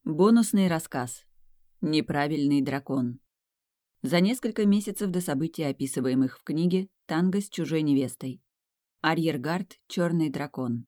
Бонусный рассказ. Неправильный дракон. За несколько месяцев до событий, описываемых в книге «Танго с чужой невестой». Арьергард «Черный дракон».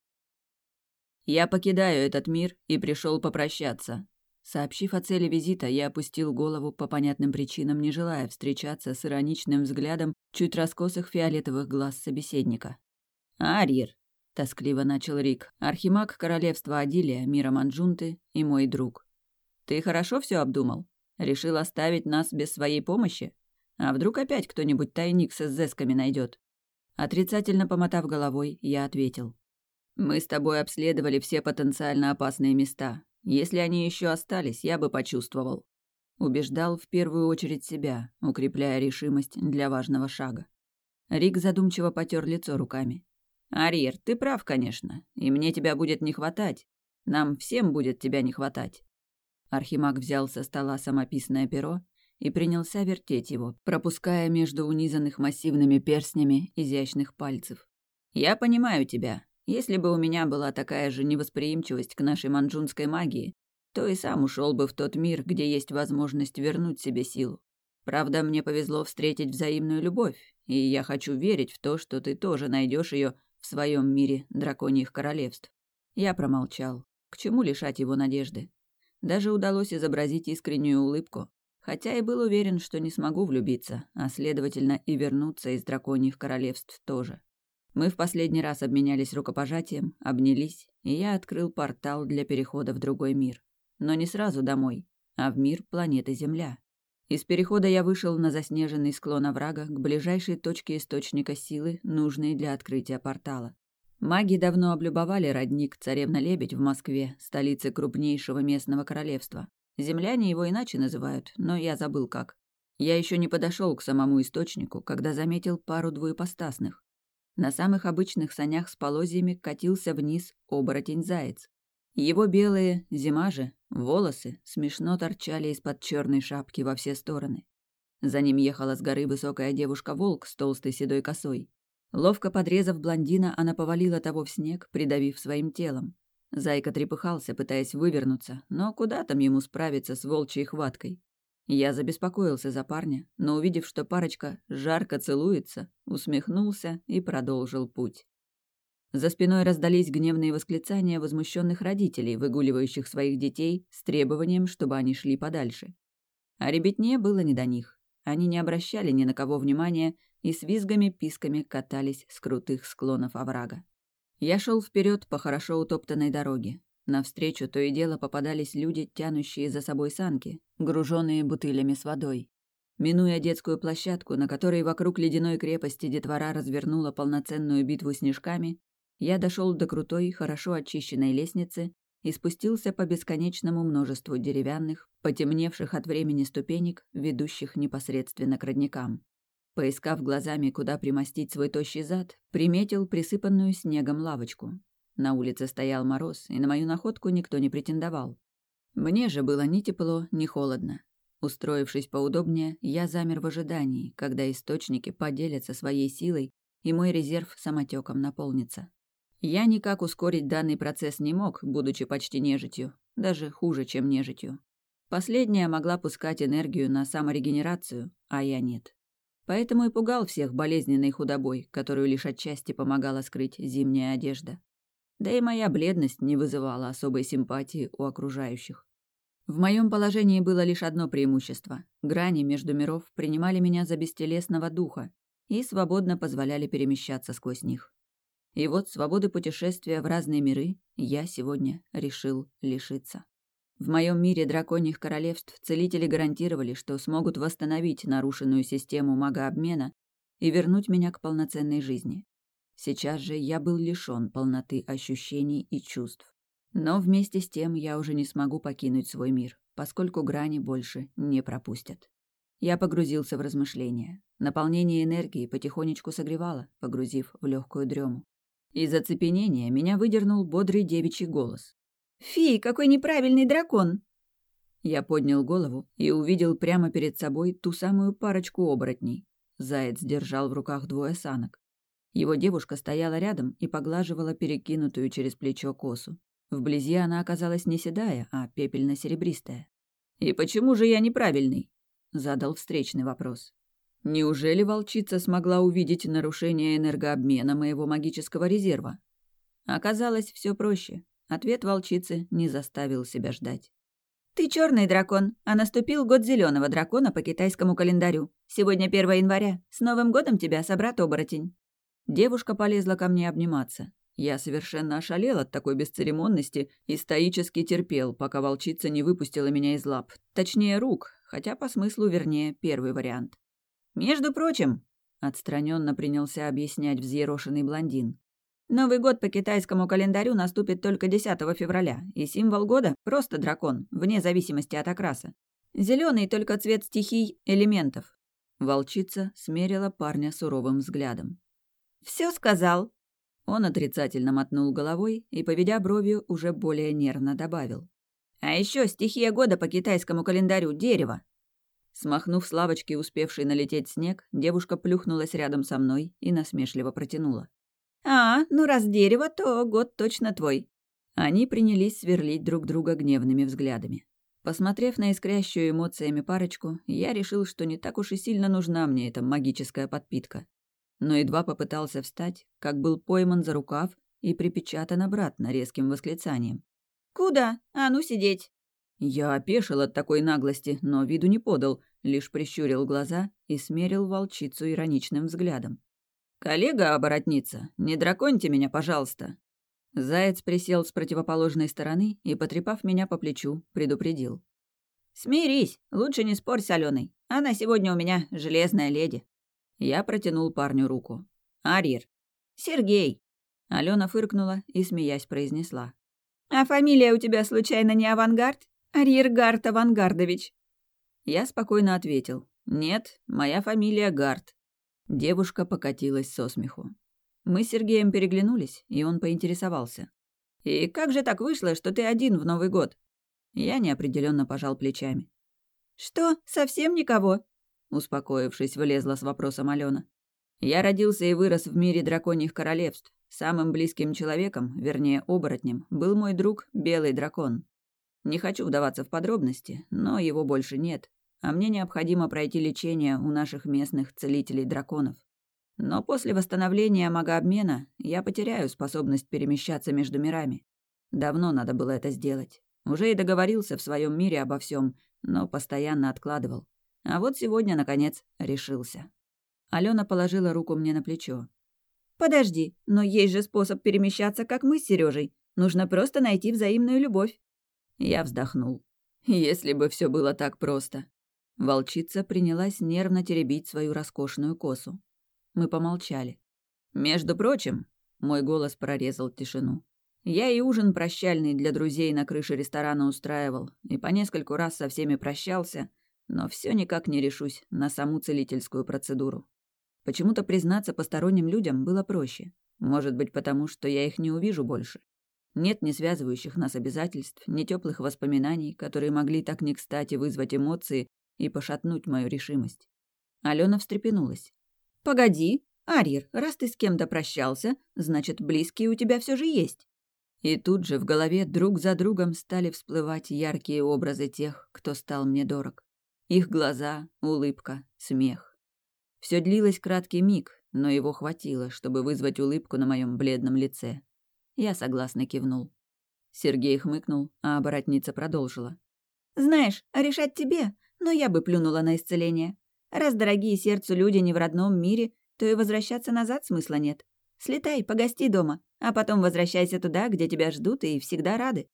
«Я покидаю этот мир и пришел попрощаться». Сообщив о цели визита, я опустил голову по понятным причинам, не желая встречаться с ироничным взглядом чуть раскосых фиолетовых глаз собеседника. «Арьер», — тоскливо начал Рик, архимаг королевства Адилия, мира Манджунты и мой друг. «Ты хорошо все обдумал? Решил оставить нас без своей помощи? А вдруг опять кто-нибудь тайник с эзэсками найдет?» Отрицательно помотав головой, я ответил. «Мы с тобой обследовали все потенциально опасные места. Если они еще остались, я бы почувствовал». Убеждал в первую очередь себя, укрепляя решимость для важного шага. Рик задумчиво потер лицо руками. «Арьер, ты прав, конечно, и мне тебя будет не хватать. Нам всем будет тебя не хватать». Архимаг взял со стола самописное перо и принялся вертеть его, пропуская между унизанных массивными перстнями изящных пальцев. «Я понимаю тебя. Если бы у меня была такая же невосприимчивость к нашей манджунской магии, то и сам ушел бы в тот мир, где есть возможность вернуть себе силу. Правда, мне повезло встретить взаимную любовь, и я хочу верить в то, что ты тоже найдешь ее в своем мире драконьих королевств». Я промолчал. К чему лишать его надежды? Даже удалось изобразить искреннюю улыбку, хотя и был уверен, что не смогу влюбиться, а, следовательно, и вернуться из драконьих королевств тоже. Мы в последний раз обменялись рукопожатием, обнялись, и я открыл портал для перехода в другой мир. Но не сразу домой, а в мир планеты Земля. Из перехода я вышел на заснеженный склон оврага к ближайшей точке источника силы, нужной для открытия портала. Маги давно облюбовали родник Царевна-Лебедь в Москве, столице крупнейшего местного королевства. Земляне его иначе называют, но я забыл как. Я еще не подошел к самому источнику, когда заметил пару двуепостасных. На самых обычных санях с полозьями катился вниз оборотень-заяц. Его белые, зима же, волосы смешно торчали из-под черной шапки во все стороны. За ним ехала с горы высокая девушка-волк с толстой седой косой. Ловко подрезав блондина, она повалила того в снег, придавив своим телом. Зайка трепыхался, пытаясь вывернуться, но куда там ему справиться с волчьей хваткой? Я забеспокоился за парня, но, увидев, что парочка жарко целуется, усмехнулся и продолжил путь. За спиной раздались гневные восклицания возмущенных родителей, выгуливающих своих детей с требованием, чтобы они шли подальше. А ребятне было не до них. Они не обращали ни на кого внимания и с визгами-писками катались с крутых склонов оврага. Я шел вперед по хорошо утоптанной дороге. Навстречу то и дело попадались люди, тянущие за собой санки, груженные бутылями с водой. Минуя детскую площадку, на которой вокруг ледяной крепости детвора развернула полноценную битву снежками, я дошел до крутой, хорошо очищенной лестницы и спустился по бесконечному множеству деревянных, потемневших от времени ступенек, ведущих непосредственно к родникам. Поискав глазами, куда примостить свой тощий зад, приметил присыпанную снегом лавочку. На улице стоял мороз, и на мою находку никто не претендовал. Мне же было ни тепло, ни холодно. Устроившись поудобнее, я замер в ожидании, когда источники поделятся своей силой, и мой резерв самотеком наполнится. Я никак ускорить данный процесс не мог, будучи почти нежитью, даже хуже, чем нежитью. Последняя могла пускать энергию на саморегенерацию, а я нет. Поэтому и пугал всех болезненной худобой, которую лишь отчасти помогала скрыть зимняя одежда. Да и моя бледность не вызывала особой симпатии у окружающих. В моем положении было лишь одно преимущество. Грани между миров принимали меня за бестелесного духа и свободно позволяли перемещаться сквозь них. И вот свободы путешествия в разные миры я сегодня решил лишиться. В моем мире драконьих королевств целители гарантировали, что смогут восстановить нарушенную систему магообмена и вернуть меня к полноценной жизни. Сейчас же я был лишён полноты ощущений и чувств. Но вместе с тем я уже не смогу покинуть свой мир, поскольку грани больше не пропустят. Я погрузился в размышления. Наполнение энергии потихонечку согревало, погрузив в легкую дрему. Из оцепенения меня выдернул бодрый девичий голос. «Фи, какой неправильный дракон!» Я поднял голову и увидел прямо перед собой ту самую парочку оборотней. Заяц держал в руках двое санок. Его девушка стояла рядом и поглаживала перекинутую через плечо косу. Вблизи она оказалась не седая, а пепельно-серебристая. «И почему же я неправильный?» — задал встречный вопрос. «Неужели волчица смогла увидеть нарушение энергообмена моего магического резерва?» Оказалось, все проще. Ответ волчицы не заставил себя ждать. «Ты черный дракон, а наступил год зеленого дракона по китайскому календарю. Сегодня 1 января. С Новым годом тебя, собрат-оборотень!» Девушка полезла ко мне обниматься. Я совершенно ошалел от такой бесцеремонности и стоически терпел, пока волчица не выпустила меня из лап. Точнее, рук, хотя по смыслу вернее первый вариант. «Между прочим», — отстраненно принялся объяснять взъерошенный блондин, Новый год по китайскому календарю наступит только 10 февраля, и символ года — просто дракон, вне зависимости от окраса. Зеленый только цвет стихий, элементов. Волчица смерила парня суровым взглядом. «Все сказал». Он отрицательно мотнул головой и, поведя бровью, уже более нервно добавил. «А еще стихия года по китайскому календарю — дерево». Смахнув с лавочки успевший налететь снег, девушка плюхнулась рядом со мной и насмешливо протянула. Ну раз дерево, то год точно твой». Они принялись сверлить друг друга гневными взглядами. Посмотрев на искрящую эмоциями парочку, я решил, что не так уж и сильно нужна мне эта магическая подпитка. Но едва попытался встать, как был пойман за рукав и припечатан обратно резким восклицанием. «Куда? А ну сидеть!» Я опешил от такой наглости, но виду не подал, лишь прищурил глаза и смерил волчицу ироничным взглядом. «Коллега-оборотница, не драконьте меня, пожалуйста!» Заяц присел с противоположной стороны и, потрепав меня по плечу, предупредил. «Смирись, лучше не спорь с Аленой. Она сегодня у меня железная леди». Я протянул парню руку. «Арьер». «Сергей». Алена фыркнула и, смеясь, произнесла. «А фамилия у тебя случайно не Авангард? Арьергард Авангардович». Я спокойно ответил. «Нет, моя фамилия Гард». Девушка покатилась со смеху. Мы с Сергеем переглянулись, и он поинтересовался. «И как же так вышло, что ты один в Новый год?» Я неопределенно пожал плечами. «Что, совсем никого?» Успокоившись, влезла с вопросом Алена. «Я родился и вырос в мире драконьих королевств. Самым близким человеком, вернее, оборотнем, был мой друг Белый Дракон. Не хочу вдаваться в подробности, но его больше нет, а мне необходимо пройти лечение у наших местных целителей-драконов. Но после восстановления магообмена я потеряю способность перемещаться между мирами. Давно надо было это сделать. Уже и договорился в своем мире обо всем, но постоянно откладывал. А вот сегодня, наконец, решился». Алена положила руку мне на плечо. «Подожди, но есть же способ перемещаться, как мы с Сережей. Нужно просто найти взаимную любовь». Я вздохнул. Если бы все было так просто. Волчица принялась нервно теребить свою роскошную косу. Мы помолчали. «Между прочим», — мой голос прорезал тишину, «я и ужин прощальный для друзей на крыше ресторана устраивал, и по нескольку раз со всеми прощался, но все никак не решусь на саму целительскую процедуру. Почему-то признаться посторонним людям было проще. Может быть, потому что я их не увижу больше. Нет ни связывающих нас обязательств, ни теплых воспоминаний, которые могли так не кстати вызвать эмоции и пошатнуть мою решимость». Алена встрепенулась. «Погоди, Арьер, раз ты с кем-то прощался, значит, близкие у тебя все же есть». И тут же в голове друг за другом стали всплывать яркие образы тех, кто стал мне дорог. Их глаза, улыбка, смех. Все длилось краткий миг, но его хватило, чтобы вызвать улыбку на моем бледном лице. Я согласно кивнул. Сергей хмыкнул, а оборотница продолжила. «Знаешь, решать тебе, но я бы плюнула на исцеление. Раз дорогие сердцу люди не в родном мире, то и возвращаться назад смысла нет. Слетай, погости дома, а потом возвращайся туда, где тебя ждут и всегда рады».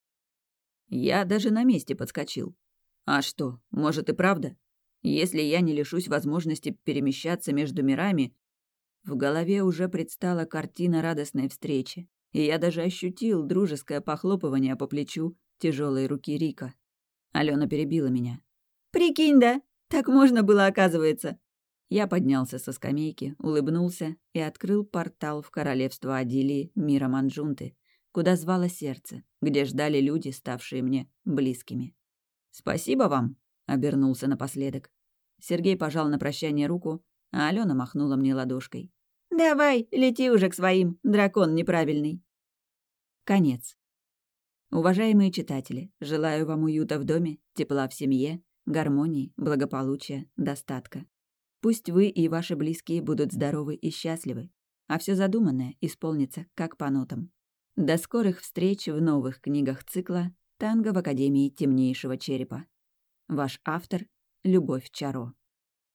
Я даже на месте подскочил. А что, может и правда? Если я не лишусь возможности перемещаться между мирами... В голове уже предстала картина радостной встречи, и я даже ощутил дружеское похлопывание по плечу тяжелой руки Рика. Алена перебила меня. «Прикинь, да? Так можно было, оказывается». Я поднялся со скамейки, улыбнулся и открыл портал в королевство Адилии мира Манджунты, куда звало сердце, где ждали люди, ставшие мне близкими. «Спасибо вам», — обернулся напоследок. Сергей пожал на прощание руку, а Алена махнула мне ладошкой. «Давай, лети уже к своим, дракон неправильный». Конец. Уважаемые читатели, желаю вам уюта в доме, тепла в семье, гармонии, благополучия, достатка. Пусть вы и ваши близкие будут здоровы и счастливы, а все задуманное исполнится как по нотам. До скорых встреч в новых книгах цикла «Танго в Академии темнейшего черепа». Ваш автор — Любовь Чаро.